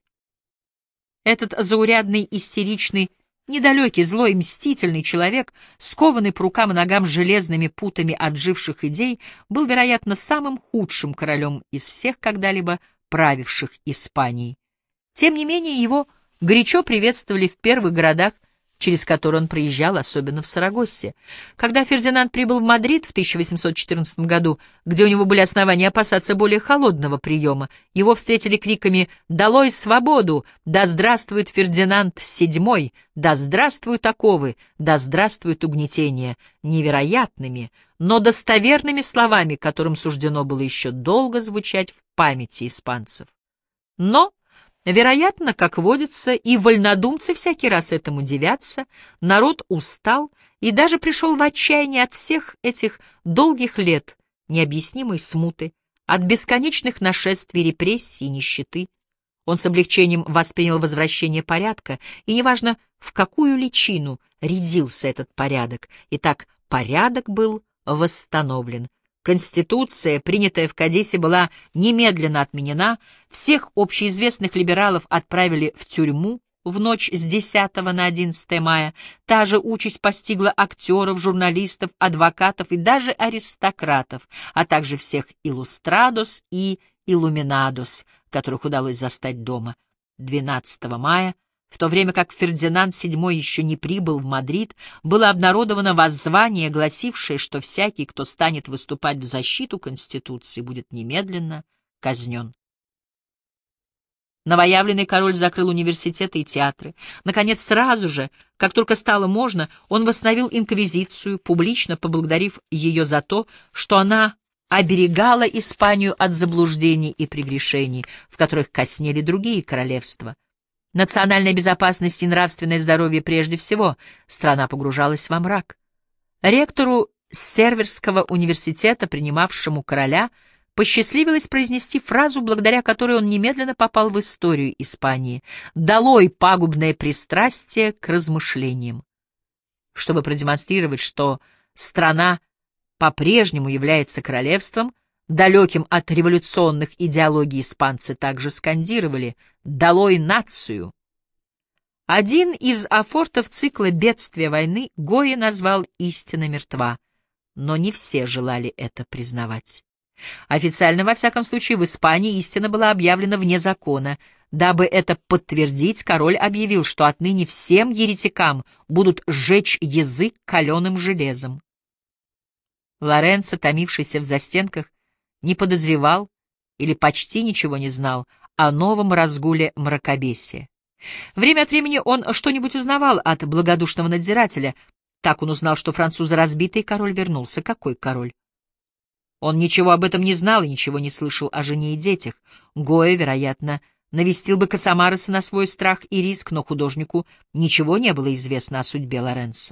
Этот заурядный, истеричный, недалекий, злой, мстительный человек, скованный по рукам и ногам железными путами отживших идей, был, вероятно, самым худшим королем из всех когда-либо правивших Испанией. Тем не менее, его горячо приветствовали в первых городах, через которые он проезжал, особенно в Сарагоссе. Когда Фердинанд прибыл в Мадрид в 1814 году, где у него были основания опасаться более холодного приема, его встретили криками «Долой свободу! Да здравствует Фердинанд VII! Да здравствуют оковы! Да здравствует угнетение!» Невероятными, но достоверными словами, которым суждено было еще долго звучать в памяти испанцев. Но вероятно, как водится, и вольнодумцы всякий раз этому дивятся, народ устал и даже пришел в отчаяние от всех этих долгих лет необъяснимой смуты, от бесконечных нашествий, репрессий и нищеты. Он с облегчением воспринял возвращение порядка, и неважно, в какую личину рядился этот порядок, итак, порядок был восстановлен. Конституция, принятая в Кадисе, была немедленно отменена, всех общеизвестных либералов отправили в тюрьму в ночь с 10 на 11 мая. Та же участь постигла актеров, журналистов, адвокатов и даже аристократов, а также всех иллюстрадос и иллюминадос, которых удалось застать дома. 12 мая, в то время как Фердинанд VII еще не прибыл в Мадрид, было обнародовано воззвание, гласившее, что всякий, кто станет выступать в защиту Конституции, будет немедленно казнен. Новоявленный король закрыл университеты и театры. Наконец, сразу же, как только стало можно, он восстановил инквизицию, публично поблагодарив ее за то, что она оберегала Испанию от заблуждений и прегрешений, в которых коснели другие королевства. Национальная безопасность и нравственное здоровье прежде всего, страна погружалась во мрак. Ректору Серверского университета, принимавшему короля, посчастливилось произнести фразу, благодаря которой он немедленно попал в историю Испании: «Долой пагубное пристрастие к размышлениям». Чтобы продемонстрировать, что страна по-прежнему является королевством, далеким от революционных идеологий, испанцы также скандировали «Долой нацию». Один из афортов цикла «Бедствия войны» Гойя назвал «Истина мертва», но не все желали это признавать. Официально, во всяком случае, в Испании истина была объявлена вне закона. Дабы это подтвердить, король объявил, что отныне всем еретикам будут сжечь язык каленым железом. Лоренцо, томившийся в застенках, не подозревал или почти ничего не знал о новом разгуле мракобесия. Время от времени он что-нибудь узнавал от благодушного надзирателя. Так он узнал, что французы разбиты, и король вернулся. Какой король? Он ничего об этом не знал и ничего не слышал о жене и детях. Гойя, вероятно, навестил бы Касамареса на свой страх и риск, но художнику ничего не было известно о судьбе Лоренцо.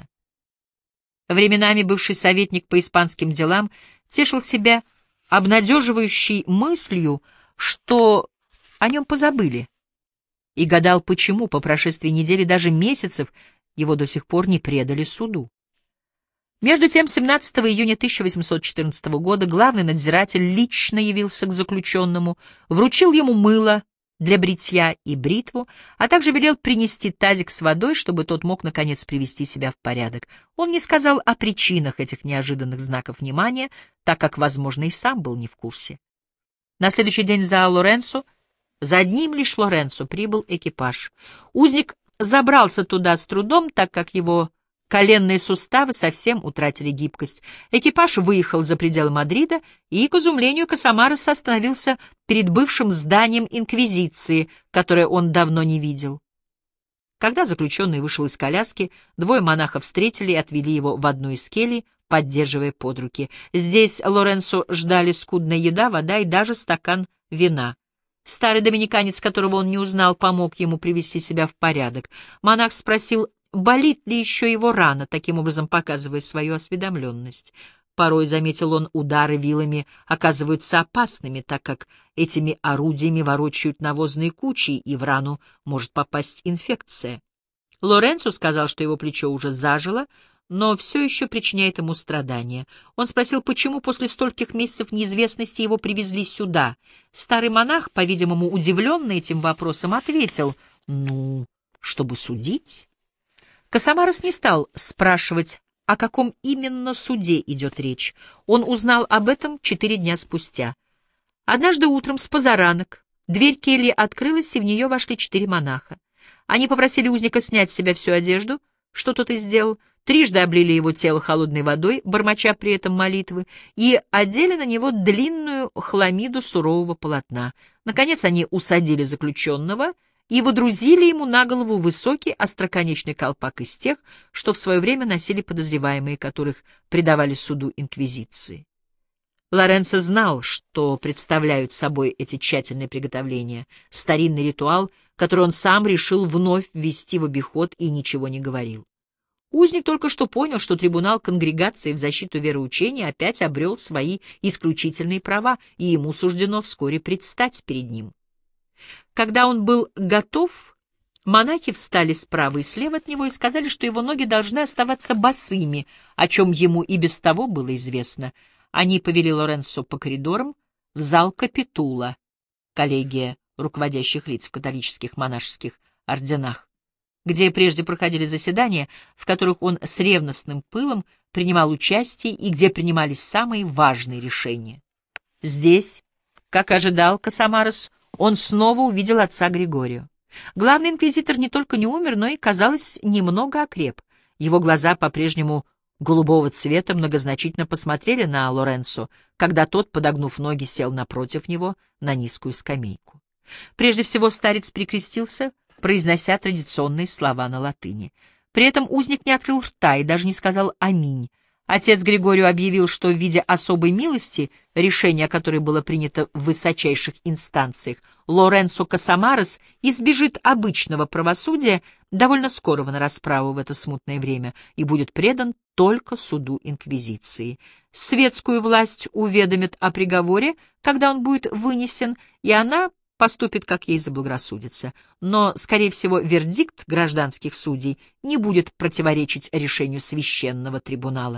Временами бывший советник по испанским делам тешил себя обнадеживающей мыслью, что о нем позабыли, и гадал, почему по прошествии недели, даже месяцев, его до сих пор не предали суду. Между тем, 17 июня 1814 года главный надзиратель лично явился к заключенному, вручил ему мыло для бритья и бритву, а также велел принести тазик с водой, чтобы тот мог, наконец, привести себя в порядок. Он не сказал о причинах этих неожиданных знаков внимания, так как, возможно, и сам был не в курсе. На следующий день за одним лишь Лоренцо прибыл экипаж. Узник забрался туда с трудом, так как его коленные суставы совсем утратили гибкость. Экипаж выехал за пределы Мадрида, и, к изумлению Касамареса, остановился перед бывшим зданием Инквизиции, которое он давно не видел. Когда заключенный вышел из коляски, двое монахов встретили и отвели его в одну из келий, поддерживая под руки. Здесь Лоренцо ждали скудная еда, вода и даже стакан вина. Старый доминиканец, которого он не узнал, помог ему привести себя в порядок. Монах спросил, болит ли еще его рана, таким образом показывая свою осведомленность. Порой, заметил он, удары вилами оказываются опасными, так как этими орудиями ворочают навозные кучи, и в рану может попасть инфекция. Лоренцо сказал, что его плечо уже зажило, но все еще причиняет ему страдания. Он спросил, почему после стольких месяцев неизвестности его привезли сюда. Старый монах, по-видимому, удивленный этим вопросом, ответил, чтобы судить. Касамарес не стал спрашивать, о каком именно суде идет речь. Он узнал об этом 4 дня спустя. Однажды утром с позаранок дверь кельи открылась, и в нее вошли 4 монаха. Они попросили узника снять с себя всю одежду, что тот и сделал, трижды облили его тело холодной водой, бормоча при этом молитвы, и одели на него длинную хламиду сурового полотна. Наконец они усадили заключенного и водрузили ему на голову высокий остроконечный колпак из тех, что в свое время носили подозреваемые, которых предавали суду инквизиции. Лоренцо знал, что представляют собой эти тщательные приготовления, старинный ритуал, который он сам решил вновь ввести в обиход, и ничего не говорил. Узник только что понял, что трибунал конгрегации в защиту вероучения опять обрел свои исключительные права, и ему суждено вскоре предстать перед ним. Когда он был готов, монахи встали справа и слева от него и сказали, что его ноги должны оставаться босыми, о чем ему и без того было известно. Они повели Лоренцо по коридорам в зал капитула, коллегия руководящих лиц в католических монашеских орденах, где прежде проходили заседания, в которых он с ревностным пылом принимал участие и где принимались самые важные решения. Здесь, как ожидал Касамарес, он снова увидел отца Григорио. Главный инквизитор не только не умер, но и, казалось, немного окреп. Его глаза по-прежнему голубого цвета многозначительно посмотрели на Лоренцо, когда тот, подогнув ноги, сел напротив него на низкую скамейку. Прежде всего старец перекрестился, произнося традиционные слова на латыни. При этом узник не открыл рта и даже не сказал «Аминь». Отец Григорио объявил, что в виде особой милости, решение которое было принято в высочайших инстанциях, Лоренцо Касамарес избежит обычного правосудия довольно скорого на расправу в это смутное время и будет предан только суду инквизиции. Светскую власть уведомят о приговоре, когда он будет вынесен, и она поступит, как ей заблагорассудится. Но, скорее всего, вердикт гражданских судей не будет противоречить решению священного трибунала.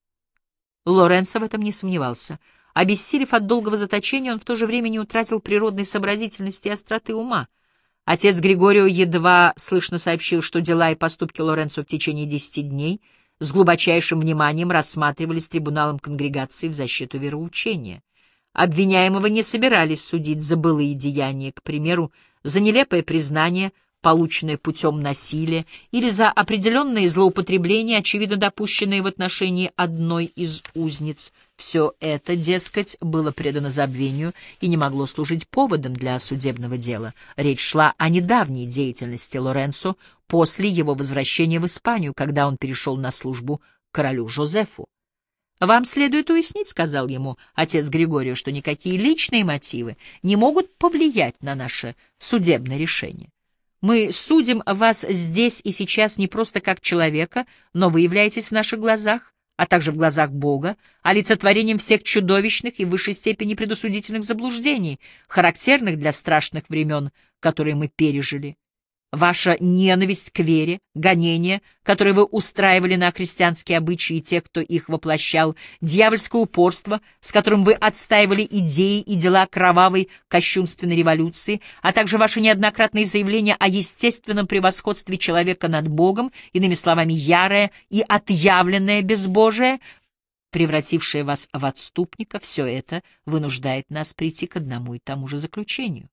Лоренцо в этом не сомневался. Обессилев от долгого заточения, он в то же время не утратил природной сообразительности и остроты ума. Отец Григорио едва слышно сообщил, что дела и поступки Лоренцо в течение 10 дней с глубочайшим вниманием рассматривались трибуналом конгрегации в защиту вероучения. Обвиняемого не собирались судить за былые деяния, к примеру, за нелепое признание, полученное путем насилия, или за определенные злоупотребления, очевидно допущенные в отношении одной из узниц. Все это, дескать, было предано забвению и не могло служить поводом для судебного дела. Речь шла о недавней деятельности Лоренцо после его возвращения в Испанию, когда он перешел на службу королю Жозефу. «Вам следует уяснить, — сказал ему отец Григорио, — что никакие личные мотивы не могут повлиять на наше судебное решение. Мы судим вас здесь и сейчас не просто как человека, но вы являетесь в наших глазах, а также в глазах Бога, олицетворением всех чудовищных и в высшей степени предосудительных заблуждений, характерных для страшных времен, которые мы пережили. Ваша ненависть к вере, гонения, которые вы устраивали на христианские обычаи и тех, кто их воплощал, дьявольское упорство, с которым вы отстаивали идеи и дела кровавой, кощунственной революции, а также ваши неоднократные заявления о естественном превосходстве человека над Богом, иными словами, ярое и отъявленное безбожие, превратившее вас в отступника, все это вынуждает нас прийти к одному и тому же заключению.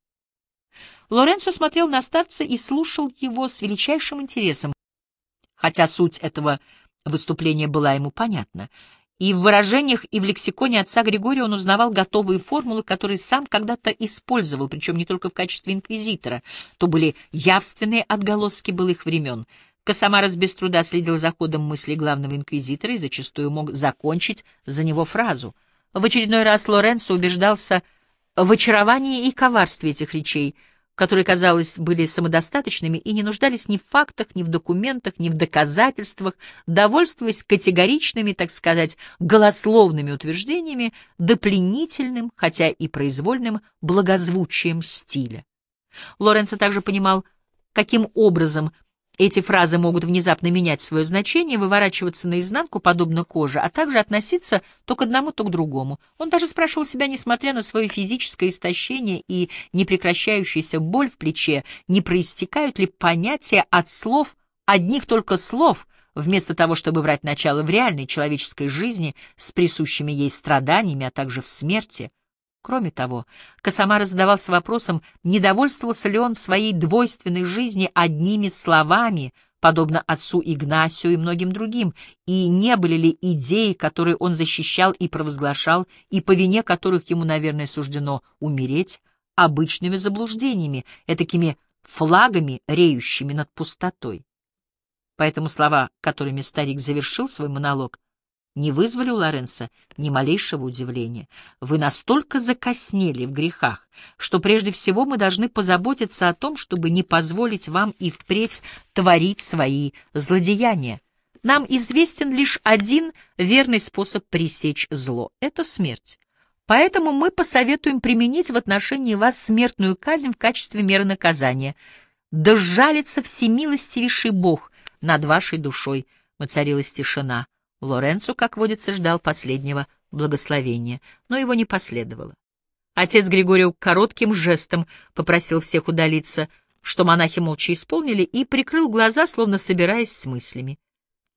Лоренцо смотрел на старца и слушал его с величайшим интересом, хотя суть этого выступления была ему понятна. И в выражениях, и в лексиконе отца Григория он узнавал готовые формулы, которые сам когда-то использовал, причем не только в качестве инквизитора. То были явственные отголоски былых времен. Касамарес без труда следил за ходом мыслей главного инквизитора и зачастую мог закончить за него фразу. В очередной раз Лоренцо убеждался в очаровании и коварстве этих речей, которые, казалось, были самодостаточными и не нуждались ни в фактах, ни в документах, ни в доказательствах, довольствуясь категоричными, так сказать, голословными утверждениями, да пленительным, хотя и произвольным, благозвучием стиля. Лоренцо также понимал, каким образом эти фразы могут внезапно менять свое значение, выворачиваться наизнанку, подобно коже, а также относиться то к одному, то к другому. Он даже спрашивал себя, несмотря на свое физическое истощение и непрекращающуюся боль в плече, не проистекают ли понятия от слов, одних только слов, вместо того, чтобы брать начало в реальной человеческой жизни с присущими ей страданиями, а также в смерти. Кроме того, Касамарес задавался вопросом, не довольствовался ли он в своей двойственной жизни одними словами, подобно отцу Игнасио и многим другим, и не были ли идеи, которые он защищал и провозглашал, и по вине которых ему, наверное, суждено умереть, обычными заблуждениями, этакими флагами, реющими над пустотой. Поэтому слова, которыми старик завершил свой монолог, не вызвали у Лоренцо ни малейшего удивления. Вы настолько закоснели в грехах, что прежде всего мы должны позаботиться о том, чтобы не позволить вам и впредь творить свои злодеяния. Нам известен лишь один верный способ пресечь зло — это смерть. Поэтому мы посоветуем применить в отношении вас смертную казнь в качестве меры наказания. Да сжалится всемилостивейший Бог над вашей душой. Воцарилась тишина. Лоренцо, как водится, ждал последнего благословения, но его не последовало. Отец Григорио коротким жестом попросил всех удалиться, что монахи молча исполнили, и прикрыл глаза, словно собираясь с мыслями.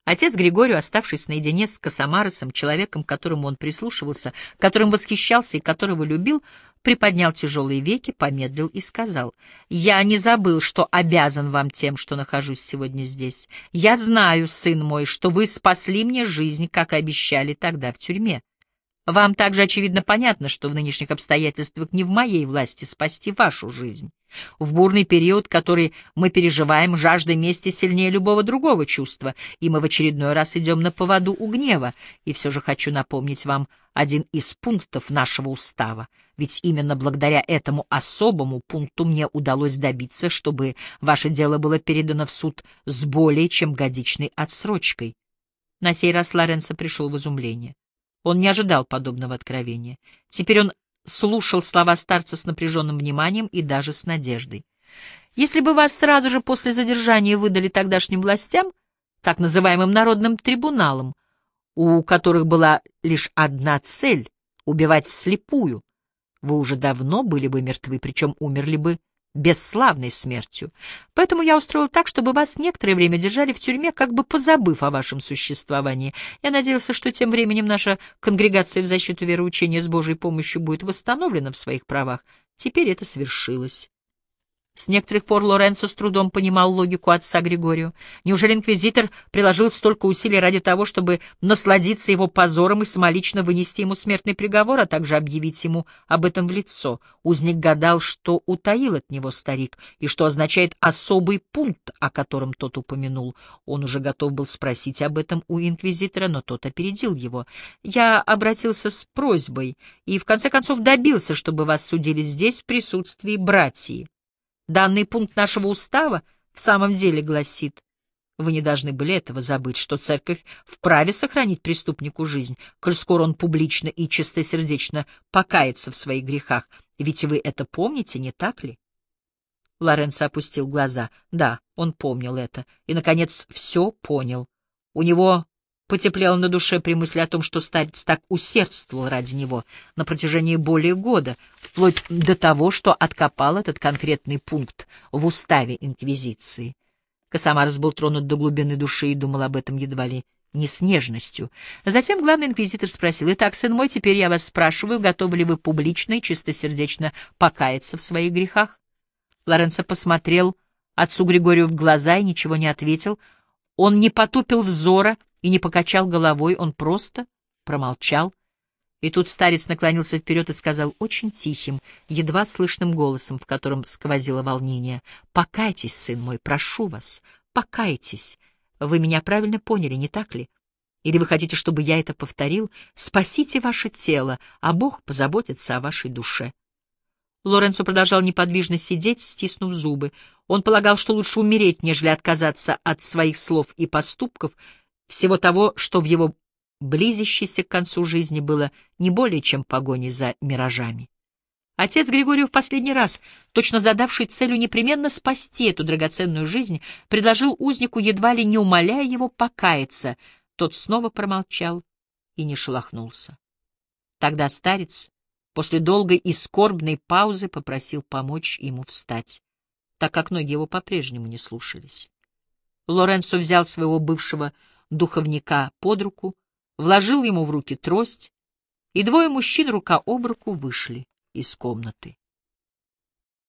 Отец Григорию, оставшись наедине с Косомаросом, человеком, к которому он прислушивался, которым восхищался и которого любил, приподнял тяжелые веки, помедлил и сказал: «Я не забыл, что обязан вам тем, что нахожусь сегодня здесь. Я знаю, сын мой, что вы спасли мне жизнь, как и обещали тогда в тюрьме. Вам также, очевидно, понятно, что в нынешних обстоятельствах не в моей власти спасти вашу жизнь. В бурный период, который мы переживаем, жажда мести сильнее любого другого чувства, и мы в очередной раз идем на поводу у гнева. И все же хочу напомнить вам один из пунктов нашего устава, ведь именно благодаря этому особому пункту мне удалось добиться, чтобы ваше дело было передано в суд с более чем годичной отсрочкой». На сей раз Лоренцо пришел в изумление. Он не ожидал подобного откровения. Теперь он слушал слова старца с напряженным вниманием и даже с надеждой. «Если бы вас сразу же после задержания выдали тогдашним властям, так называемым народным трибуналам, у которых была лишь одна цель — убивать вслепую, вы уже давно были бы мертвы, причем умерли бы бесславной смертью. Поэтому я устроил так, чтобы вас некоторое время держали в тюрьме, как бы позабыв о вашем существовании. Я надеялся, что тем временем наша конгрегация в защиту вероучения с Божьей помощью будет восстановлена в своих правах. Теперь это свершилось». С некоторых пор Лоренцо с трудом понимал логику отца Григорио. Неужели инквизитор приложил столько усилий ради того, чтобы насладиться его позором и самолично вынести ему смертный приговор, а также объявить ему об этом в лицо? Узник гадал, что утаил от него старик, и что означает особый пункт, о котором тот упомянул. Он уже готов был спросить об этом у инквизитора, но тот опередил его. «Я обратился с просьбой и, в конце концов, добился, чтобы вас судили здесь в присутствии братьев. Данный пункт нашего устава в самом деле гласит: вы не должны были этого забыть, что церковь вправе сохранить преступнику жизнь, коль скоро он публично и чистосердечно покается в своих грехах. Ведь вы это помните, не так ли?» Лоренцо опустил глаза. Да, он помнил это. И, наконец, все понял. У него потеплело на душе при мысли о том, что старец так усердствовал ради него на протяжении более года, вплоть до того, что откопал этот конкретный пункт в уставе Инквизиции. Косомарос был тронут до глубины души и думал об этом едва ли не с нежностью. Затем главный инквизитор спросил: «Итак, сын мой, теперь я вас спрашиваю, готовы ли вы публично и чистосердечно покаяться в своих грехах?» Лоренцо посмотрел отцу Григорию в глаза и ничего не ответил. Он не потупил взора и не покачал головой, он просто промолчал. И тут старец наклонился вперед и сказал очень тихим, едва слышным голосом, в котором сквозило волнение: «Покайтесь, сын мой, прошу вас, покайтесь. Вы меня правильно поняли, не так ли? Или вы хотите, чтобы я это повторил? Спасите ваше тело, а Бог позаботится о вашей душе». Лоренцо продолжал неподвижно сидеть, стиснув зубы. Он полагал, что лучше умереть, нежели отказаться от своих слов и поступков, всего того, что в его близящейся к концу жизни было не более чем погоней за миражами. Отец Григорий в последний раз, точно задавший целью непременно спасти эту драгоценную жизнь, предложил узнику, едва ли не умоляя его покаяться. Тот снова промолчал и не шелохнулся. Тогда старец после долгой и скорбной паузы попросил помочь ему встать, так как ноги его по-прежнему не слушались. Лоренцо взял своего бывшего духовника под руку, вложил ему в руки трость, и двое мужчин рука об руку вышли из комнаты.